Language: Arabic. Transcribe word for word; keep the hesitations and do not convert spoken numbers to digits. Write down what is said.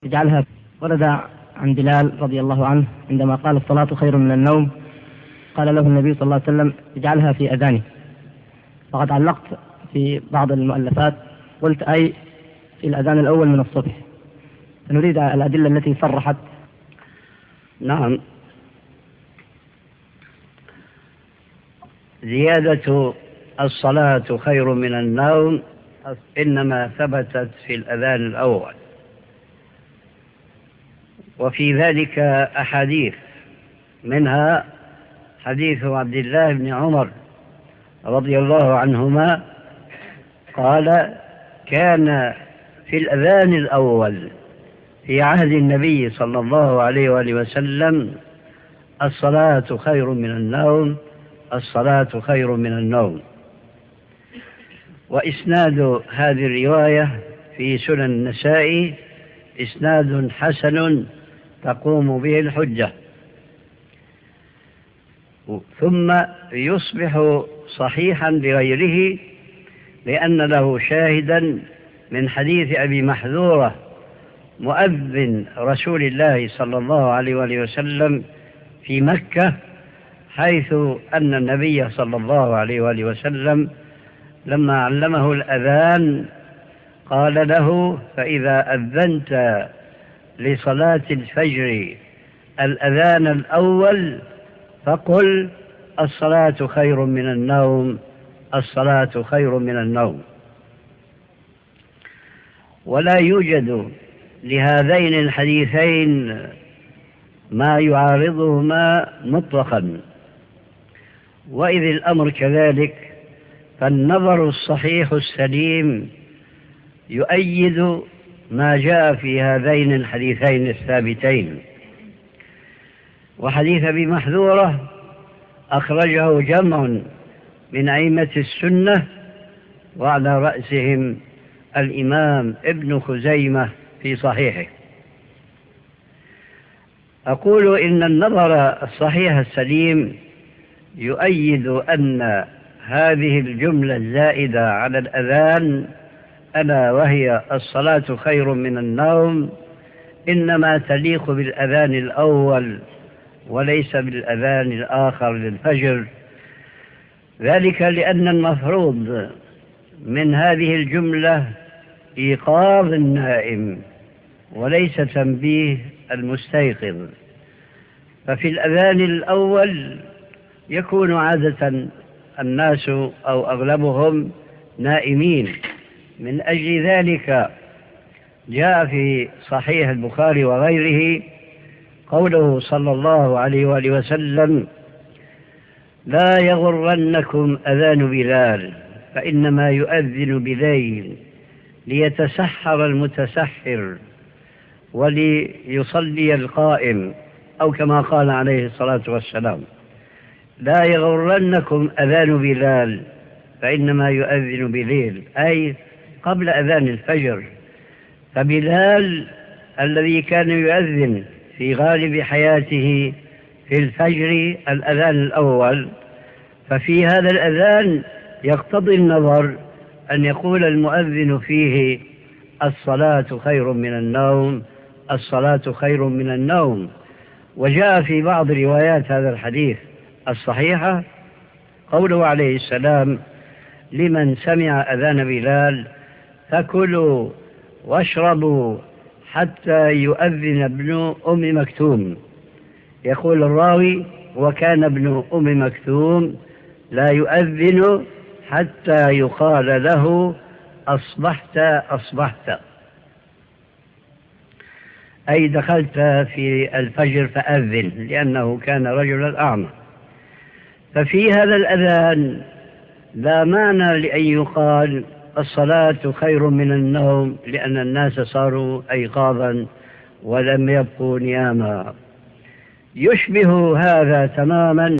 اجعلها. ورد عن بلال رضي الله عنه عندما قال الصلاة خير من النوم، قال له النبي صلى الله عليه وسلم اجعلها في أذانه. فقد علقت في بعض المؤلفات قلت أي في الأذان الأول من الصبح، فنريد الأدلة التي صرحت. نعم، زيادة الصلاة خير من النوم إنما ثبتت في الأذان الأول، وفي ذلك أحاديث، منها حديث عبد الله بن عمر رضي الله عنهما قال: كان في الأذان الأول في عهد النبي صلى الله عليه وآله وسلم الصلاة خير من النوم، الصلاة خير من النوم. وإسناد هذه الرواية في سنن النسائي إسناد حسن تقوم به الحجة، ثم يصبح صحيحا لغيره لأن له شاهدا من حديث أبي محذورة مؤذن رسول الله صلى الله عليه وآله وسلم في مكة، حيث أن النبي صلى الله عليه وآله وسلم لما علمه الأذان قال له: فإذا أذنت لصلاة الفجر الأذان الأول فقل الصلاة خير من النوم، الصلاة خير من النوم. ولا يوجد لهذين الحديثين ما يعارضهما مطلقا، وإذ الأمر كذلك فالنظر الصحيح السليم يؤيد ما جاء في هذين الحديثين الثابتين. وحديث أبي محذورة أخرجه جمع من أئمة السنة، وعلى رأسهم الإمام ابن خزيمة في صحيحه. أقول إن النظر الصحيح السليم يؤيد أن هذه الجملة الزائدة على الأذان، ألا وهي الصلاة خير من النوم، إنما تليق بالأذان الأول وليس بالأذان الآخر للفجر، ذلك لأن المفروض من هذه الجملة إيقاظ النائم وليس تنبيه المستيقظ. ففي الأذان الأول يكون عادة الناس أو أغلبهم نائمين، من أجل ذلك جاء في صحيح البخاري وغيره قوله صلى الله عليه وآله وسلم: لا يغرنكم أذان بلال فإنما يؤذن بليل ليتسحر المتسحر وليصلي القائم، أو كما قال عليه الصلاة والسلام: لا يغرنكم أذان بلال فإنما يؤذن بليل، أي قبل أذان الفجر. فبلال الذي كان يؤذن في غالب حياته في الفجر الأذان الأول، ففي هذا الأذان يقتضي النظر أن يقول المؤذن فيه الصلاة خير من النوم، الصلاة خير من النوم. وجاء في بعض روايات هذا الحديث الصحيحة قوله عليه السلام: لمن سمع أذان بلال فكلوا واشربوا حتى يؤذن ابن أم مكتوم. يقول الراوي: وكان ابن أم مكتوم لا يؤذن حتى يقال له أصبحت أصبحت، أي دخلت في الفجر فأذن، لأنه كان رجلا أعمى. ففي هذا الأذان لا معنى لأن يقال الصلاة خير من النوم، لأن الناس صاروا أيقاظا ولم يبقوا نياما. يشبه هذا تماما